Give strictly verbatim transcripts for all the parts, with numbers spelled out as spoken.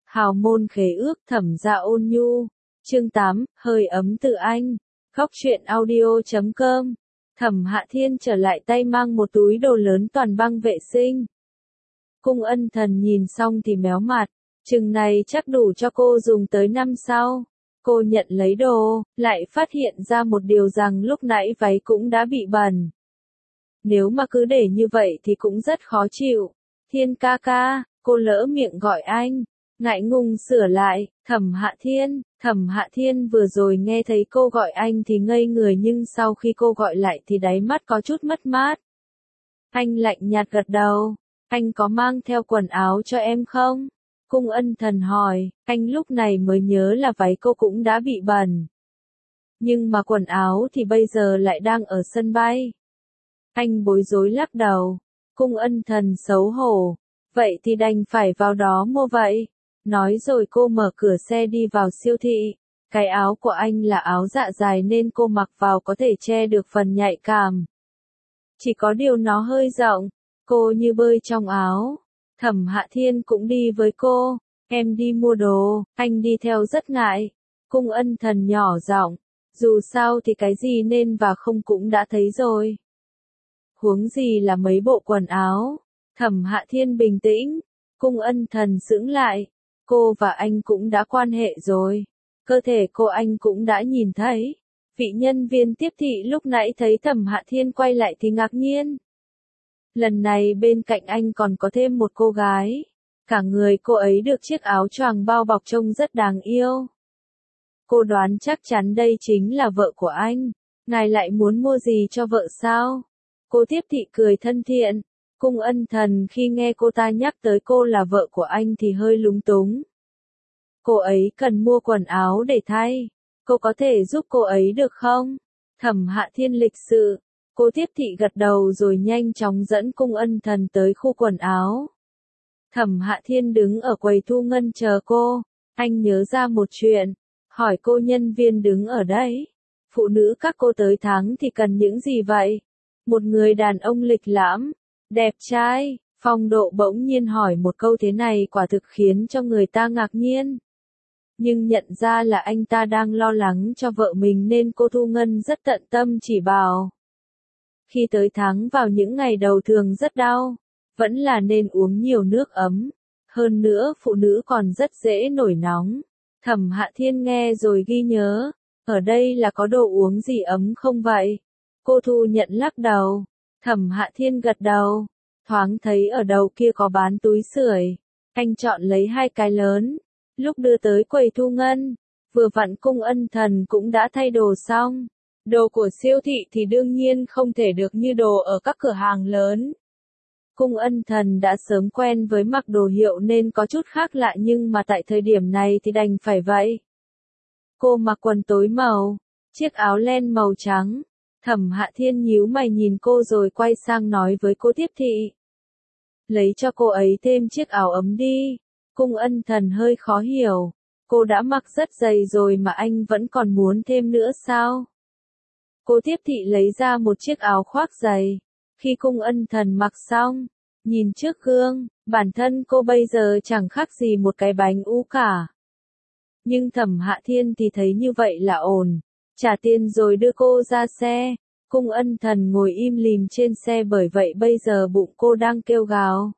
Hào môn khế ước Thẩm Gia Ôn Nhu. Chương tám, hơi ấm từ anh. Góc truyện audio chấm com. Thẩm Hạ Thiên trở lại tay mang một túi đồ lớn toàn băng vệ sinh. Cung Ân Thần nhìn xong thì méo mặt, chừng này chắc đủ cho cô dùng tới năm sau. Cô nhận lấy đồ, lại phát hiện ra một điều rằng lúc nãy váy cũng đã bị bẩn. Nếu mà cứ để như vậy thì cũng rất khó chịu. Thiên ca ca, cô lỡ miệng gọi anh, ngại ngùng sửa lại, Thẩm Hạ Thiên. Thẩm Hạ Thiên vừa rồi nghe thấy cô gọi anh thì ngây người, nhưng sau khi cô gọi lại thì đáy mắt có chút mất mát. Anh lạnh nhạt gật đầu, anh có mang theo quần áo cho em không? Cung Ân Thần hỏi, anh lúc này mới nhớ là váy cô cũng đã bị bẩn. Nhưng mà quần áo thì bây giờ lại đang ở sân bay. Anh bối rối lắc đầu. Cung Ân Thần xấu hổ, vậy thì đành phải vào đó mua vậy. Nói rồi cô mở cửa xe đi vào siêu thị. Cái áo của anh là áo dạ dài nên cô mặc vào có thể che được phần nhạy cảm. Chỉ có điều nó hơi rộng, cô như bơi trong áo. Thẩm Hạ Thiên cũng đi với cô. Em đi mua đồ, anh đi theo rất ngại. Cung Ân Thần nhỏ giọng, dù sao thì cái gì nên và không cũng đã thấy rồi. Huống gì là mấy bộ quần áo. Thẩm Hạ Thiên bình tĩnh. Cung Ân Thần sững lại. Cô và anh cũng đã quan hệ rồi. Cơ thể cô anh cũng đã nhìn thấy. Vị nhân viên tiếp thị lúc nãy thấy Thẩm Hạ Thiên quay lại thì ngạc nhiên. Lần này bên cạnh anh còn có thêm một cô gái. Cả người cô ấy được chiếc áo choàng bao bọc trông rất đáng yêu. Cô đoán chắc chắn đây chính là vợ của anh. Ngài lại muốn mua gì cho vợ sao? Cô tiếp thị cười thân thiện. Cung Ân Thần khi nghe cô ta nhắc tới cô là vợ của anh thì hơi lúng túng. Cô ấy cần mua quần áo để thay. Cô có thể giúp cô ấy được không? Thẩm Hạ Thiên lịch sự. Cô tiếp thị gật đầu rồi nhanh chóng dẫn Cung Ân Thần tới khu quần áo. Thẩm Hạ Thiên đứng ở quầy thu ngân chờ cô. Anh nhớ ra một chuyện. Hỏi cô nhân viên đứng ở đấy. Phụ nữ các cô tới tháng thì cần những gì vậy? Một người đàn ông lịch lãm, đẹp trai, phong độ bỗng nhiên hỏi một câu thế này quả thực khiến cho người ta ngạc nhiên. Nhưng nhận ra là anh ta đang lo lắng cho vợ mình nên cô thu ngân rất tận tâm chỉ bảo. Khi tới tháng vào những ngày đầu thường rất đau, vẫn là nên uống nhiều nước ấm. Hơn nữa phụ nữ còn rất dễ nổi nóng. Thẩm Hạ Thiên nghe rồi ghi nhớ, ở đây là có đồ uống gì ấm không vậy? Cô thu nhận lắc đầu. Thẩm Hạ Thiên gật đầu, thoáng thấy ở đầu kia có bán túi sưởi. Anh chọn lấy hai cái lớn. Lúc đưa tới quầy thu ngân, vừa vặn Cung Ân Thần cũng đã thay đồ xong. Đồ của siêu thị thì đương nhiên không thể được như đồ ở các cửa hàng lớn. Cung Ân Thần đã sớm quen với mặc đồ hiệu nên có chút khác lạ, nhưng mà tại thời điểm này thì đành phải vậy. Cô mặc quần tối màu, chiếc áo len màu trắng. Thẩm Hạ Thiên nhíu mày nhìn cô rồi quay sang nói với cô tiếp thị. Lấy cho cô ấy thêm chiếc áo ấm đi. Cung Ân Thần hơi khó hiểu. Cô đã mặc rất dày rồi mà anh vẫn còn muốn thêm nữa sao? Cô tiếp thị lấy ra một chiếc áo khoác dày. Khi Cung Ân Thần mặc xong, nhìn trước gương, bản thân cô bây giờ chẳng khác gì một cái bánh u cả. Nhưng Thẩm Hạ Thiên thì thấy như vậy là ổn. Trả tiền rồi đưa cô ra xe. Cung Ân Thần ngồi im lìm trên xe, bởi vậy bây giờ bụng cô đang kêu gào.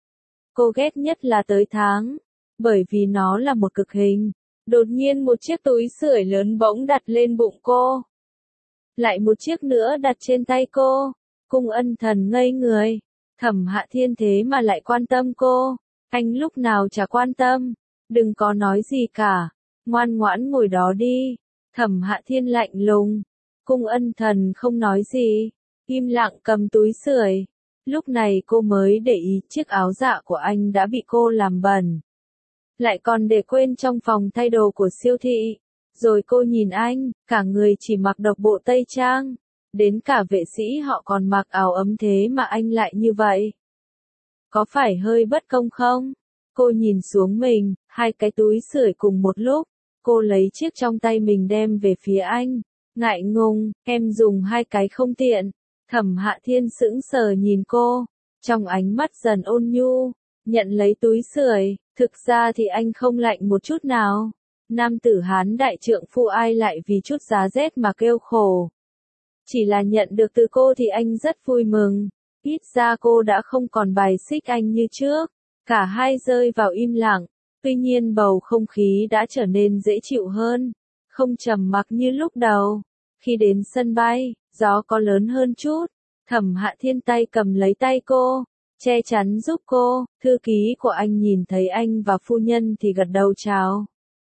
Cô ghét nhất là tới tháng, bởi vì nó là một cực hình. Đột nhiên một chiếc túi sưởi lớn bỗng đặt lên bụng cô. Lại một chiếc nữa đặt trên tay cô. Cung Ân Thần ngây người. Thẩm Hạ Thiên thế mà lại quan tâm cô. Anh lúc nào chả quan tâm. Đừng có nói gì cả. Ngoan ngoãn ngồi đó đi. Thẩm Hạ Thiên lạnh lùng. Cung Ân Thần không nói gì, im lặng cầm túi sưởi. Lúc này cô mới để ý chiếc áo dạ của anh đã bị cô làm bẩn. Lại còn để quên trong phòng thay đồ của siêu thị. Rồi cô nhìn anh, cả người chỉ mặc độc bộ tây trang. Đến cả vệ sĩ họ còn mặc áo ấm, thế mà anh lại như vậy. Có phải hơi bất công không? Cô nhìn xuống mình, hai cái túi sưởi cùng một lúc. Cô lấy chiếc trong tay mình đem về phía anh. Ngại ngùng, em dùng hai cái không tiện. Thẩm Hạ Thiên sững sờ nhìn cô. Trong ánh mắt dần ôn nhu. Nhận lấy túi sưởi, Thực ra thì anh không lạnh một chút nào. Nam tử Hán đại trượng phu ai lại vì chút giá rét mà kêu khổ. Chỉ là nhận được từ cô thì anh rất vui mừng. Ít ra cô đã không còn bài xích anh như trước. Cả hai rơi vào im lặng. Tuy nhiên bầu không khí đã trở nên dễ chịu hơn. Không trầm mặc như lúc đầu. Khi đến sân bay, gió có lớn hơn chút. Thẩm Hạ Thiên tay cầm lấy tay cô, che chắn giúp cô. Thư ký của anh nhìn thấy anh và phu nhân thì gật đầu chào.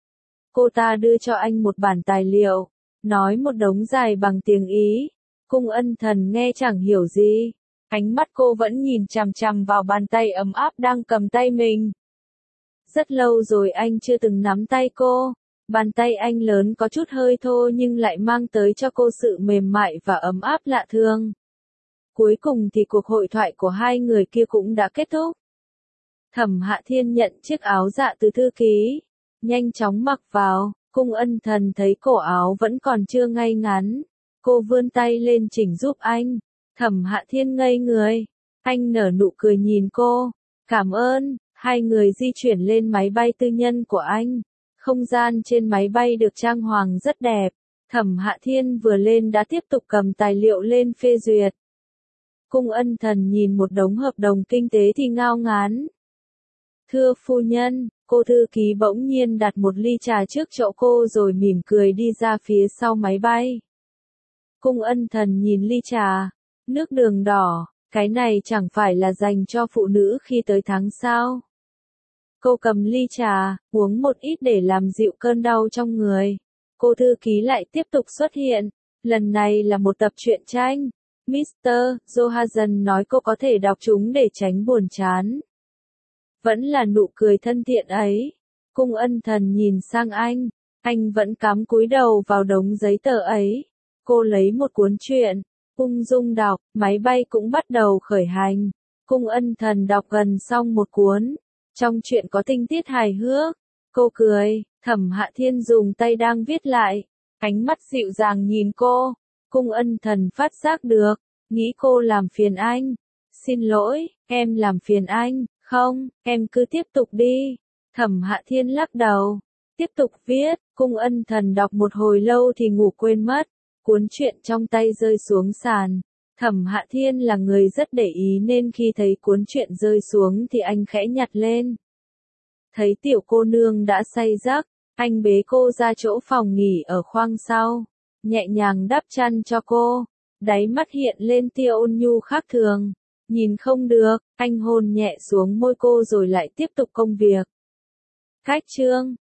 Cô ta đưa cho anh một bản tài liệu, nói một đống dài bằng tiếng Ý. Cung Ân Thần nghe chẳng hiểu gì. Ánh mắt cô vẫn nhìn chằm chằm vào bàn tay ấm áp đang cầm tay mình. Rất lâu rồi anh chưa từng nắm tay cô. Bàn tay anh lớn có chút hơi thô nhưng lại mang tới cho cô sự mềm mại và ấm áp lạ thường. Cuối cùng thì cuộc hội thoại của hai người kia cũng đã kết thúc. Thẩm Hạ Thiên nhận chiếc áo dạ từ thư ký, nhanh chóng mặc vào. Cung Ân Thần thấy cổ áo vẫn còn chưa ngay ngắn. Cô vươn tay lên chỉnh giúp anh. Thẩm Hạ Thiên ngây người. Anh nở nụ cười nhìn cô. Cảm ơn. Hai người di chuyển lên máy bay tư nhân của anh. Không gian trên máy bay được trang hoàng rất đẹp. Thẩm Hạ Thiên vừa lên đã tiếp tục cầm tài liệu lên phê duyệt. Cung Ân Thần nhìn một đống hợp đồng kinh tế thì ngao ngán. Thưa phu nhân, cô thư ký bỗng nhiên đặt một ly trà trước chỗ cô rồi mỉm cười đi ra phía sau máy bay. Cung Ân Thần nhìn ly trà, nước đường đỏ, cái này chẳng phải là dành cho phụ nữ khi tới tháng sao. Cô cầm ly trà, uống một ít để làm dịu cơn đau trong người. Cô thư ký lại tiếp tục xuất hiện, lần này là một tập truyện tranh. mít tơ Johansson nói cô có thể đọc chúng để tránh buồn chán. Vẫn là nụ cười thân thiện ấy. Cung Ân Thần nhìn sang anh, anh vẫn cắm cúi đầu vào đống giấy tờ ấy. Cô lấy một cuốn truyện, ung dung đọc, máy bay cũng bắt đầu khởi hành. Cung Ân Thần đọc gần xong một cuốn. Trong truyện có tình tiết hài hước. Cô cười, Thẩm Hạ Thiên dùng tay đang viết lại. Ánh mắt dịu dàng nhìn cô. Cung Ân Thần phát giác được, nghĩ cô làm phiền anh. Xin lỗi, em làm phiền anh. Không, em cứ tiếp tục đi. Thẩm Hạ Thiên lắc đầu. Tiếp tục viết, Cung Ân Thần đọc một hồi lâu thì ngủ quên mất. Cuốn truyện trong tay rơi xuống sàn. Thẩm Hạ Thiên là người rất để ý nên khi thấy cuốn truyện rơi xuống thì anh khẽ nhặt lên. Thấy tiểu cô nương đã say giấc, anh bế cô ra chỗ phòng nghỉ ở khoang sau. Nhẹ nhàng đắp chăn cho cô. Đáy mắt hiện lên tia ôn nhu khác thường. Nhìn không được, anh hôn nhẹ xuống môi cô rồi lại tiếp tục công việc. Cách chương